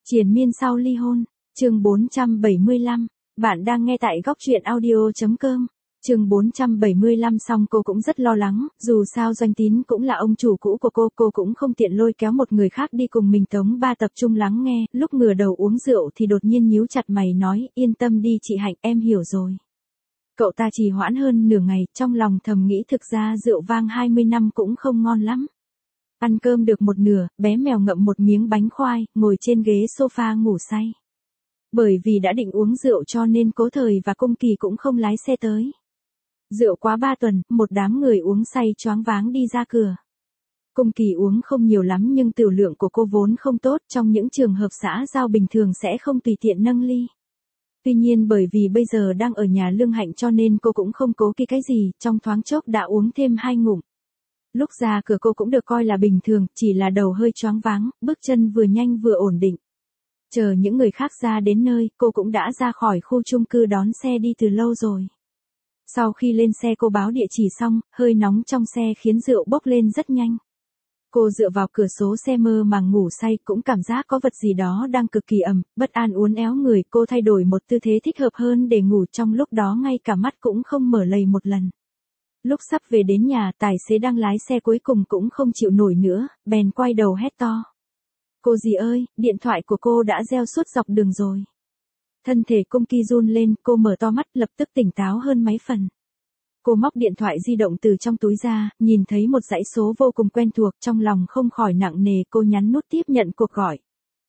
Triền miên sau ly hôn, chương 475, bạn đang nghe tại góc truyện audio.com. Chương 475 xong cô cũng rất lo lắng, dù sao Doanh Tín cũng là ông chủ cũ của cô cũng không tiện lôi kéo một người khác đi cùng mình. Tống Ba tập trung lắng nghe, lúc ngửa đầu uống rượu thì đột nhiên nhíu chặt mày nói, yên tâm đi chị Hạnh, em hiểu rồi. Cậu ta trì hoãn hơn nửa ngày, trong lòng thầm nghĩ thực ra rượu vang 20 năm cũng không ngon lắm. Ăn cơm được một nửa, bé mèo ngậm một miếng bánh khoai, ngồi trên ghế sofa ngủ say. Bởi vì đã định uống rượu cho nên Cố Thời và Cung Kỳ cũng không lái xe tới. Rượu quá 3 tuần, một đám người uống say choáng váng đi ra cửa. Cung Kỳ uống không nhiều lắm nhưng tiểu lượng của cô vốn không tốt, trong những trường hợp xã giao bình thường sẽ không tùy tiện nâng ly. Tuy nhiên bởi vì bây giờ đang ở nhà Lương Hạnh cho nên cô cũng không cố kỵ cái gì, trong thoáng chốc đã uống thêm 2 ngụm. Lúc ra cửa cô cũng được coi là bình thường, chỉ là đầu hơi choáng váng, bước chân vừa nhanh vừa ổn định. Chờ những người khác ra đến nơi, cô cũng đã ra khỏi khu chung cư đón xe đi từ lâu rồi. Sau khi lên xe cô báo địa chỉ xong, hơi nóng trong xe khiến rượu bốc lên rất nhanh. Cô dựa vào cửa sổ xe mơ màng ngủ say, cũng cảm giác có vật gì đó đang cực kỳ ẩm, bất an uốn éo người. Cô thay đổi một tư thế thích hợp hơn để ngủ, trong lúc đó ngay cả mắt cũng không mở lầy một lần. Lúc sắp về đến nhà, tài xế đang lái xe cuối cùng cũng không chịu nổi nữa, bèn quay đầu hét to. Cô dì ơi, điện thoại của cô đã reo suốt dọc đường rồi. Thân thể Cung Kỳ run lên, cô mở to mắt lập tức tỉnh táo hơn mấy phần. Cô móc điện thoại di động từ trong túi ra, nhìn thấy một dãy số vô cùng quen thuộc, trong lòng không khỏi nặng nề. Cô nhấn nút tiếp nhận cuộc gọi.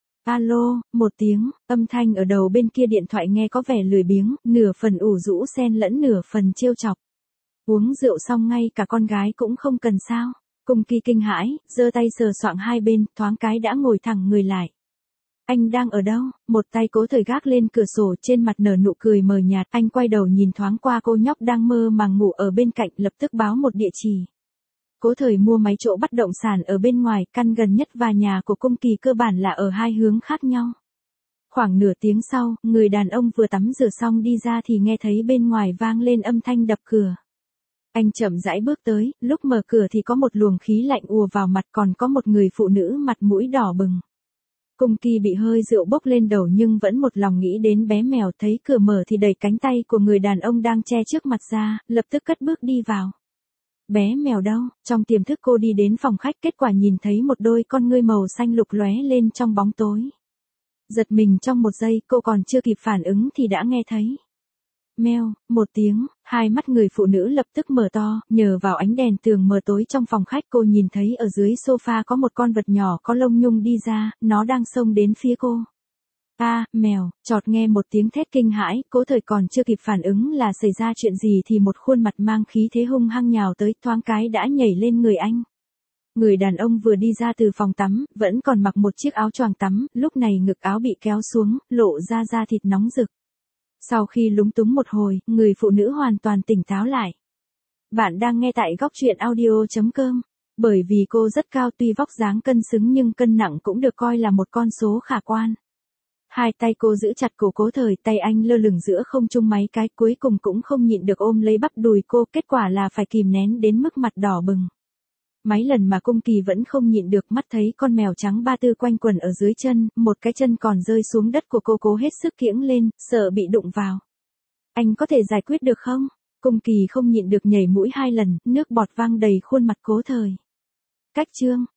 Alo, một tiếng, âm thanh ở đầu bên kia điện thoại nghe có vẻ lười biếng, nửa phần ủ rũ xen lẫn nửa phần trêu chọc. Uống rượu xong ngay cả con gái cũng không cần sao? Cung Kỳ kinh hãi, giơ tay sờ soạng hai bên, thoáng cái đã ngồi thẳng người lại. Anh đang ở đâu? Một tay Cố Thời gác lên cửa sổ, trên mặt nở nụ cười mờ nhạt. Anh quay đầu nhìn thoáng qua cô nhóc đang mơ màng ngủ ở bên cạnh, lập tức báo một địa chỉ. Cố Thời mua máy chỗ bất động sản ở bên ngoài, căn gần nhất và nhà của Cung Kỳ cơ bản là ở hai hướng khác nhau. Khoảng nửa tiếng sau, người đàn ông vừa tắm rửa xong đi ra thì nghe thấy bên ngoài vang lên âm thanh đập cửa. Anh chậm rãi bước tới, lúc mở cửa thì có một luồng khí lạnh ùa vào mặt, còn có một người phụ nữ mặt mũi đỏ bừng. Cung Kỳ bị hơi rượu bốc lên đầu nhưng vẫn một lòng nghĩ đến bé mèo, thấy cửa mở thì đẩy cánh tay của người đàn ông đang che trước mặt ra, lập tức cất bước đi vào. Bé mèo đâu? Trong tiềm thức cô đi đến phòng khách, kết quả nhìn thấy một đôi con ngươi màu xanh lục lóe lên trong bóng tối. Giật mình trong một giây, cô còn chưa kịp phản ứng thì đã nghe thấy. Meo, một tiếng, hai mắt người phụ nữ lập tức mở to, nhờ vào ánh đèn tường mờ tối trong phòng khách cô nhìn thấy ở dưới sofa có một con vật nhỏ có lông nhung đi ra, nó đang xông đến phía cô. Mèo, chợt nghe một tiếng thét kinh hãi, Cố Thời còn chưa kịp phản ứng là xảy ra chuyện gì thì một khuôn mặt mang khí thế hung hăng nhào tới, thoáng cái đã nhảy lên người anh. Người đàn ông vừa đi ra từ phòng tắm, vẫn còn mặc một chiếc áo choàng tắm, lúc này ngực áo bị kéo xuống, lộ ra da thịt nóng rực. Sau khi lúng túng một hồi, người phụ nữ hoàn toàn tỉnh táo lại. Bạn đang nghe tại góc truyện audio.com. Bởi vì cô rất cao, tuy vóc dáng cân xứng nhưng cân nặng cũng được coi là một con số khả quan. Hai tay cô giữ chặt cổ Cố Thời, tay anh lơ lửng giữa không trung mấy cái, cuối cùng cũng không nhịn được ôm lấy bắp đùi cô, kết quả là phải kìm nén đến mức mặt đỏ bừng. Mấy lần mà Cung Kỳ vẫn không nhịn được, mắt thấy con mèo trắng ba tư quanh quần ở dưới chân, một cái chân còn rơi xuống đất của cô, cố hết sức kiễng lên, sợ bị đụng vào. Anh có thể giải quyết được không? Cung Kỳ không nhịn được nhảy mũi 2 lần, nước bọt văng đầy khuôn mặt Cố Thời. Cách chương.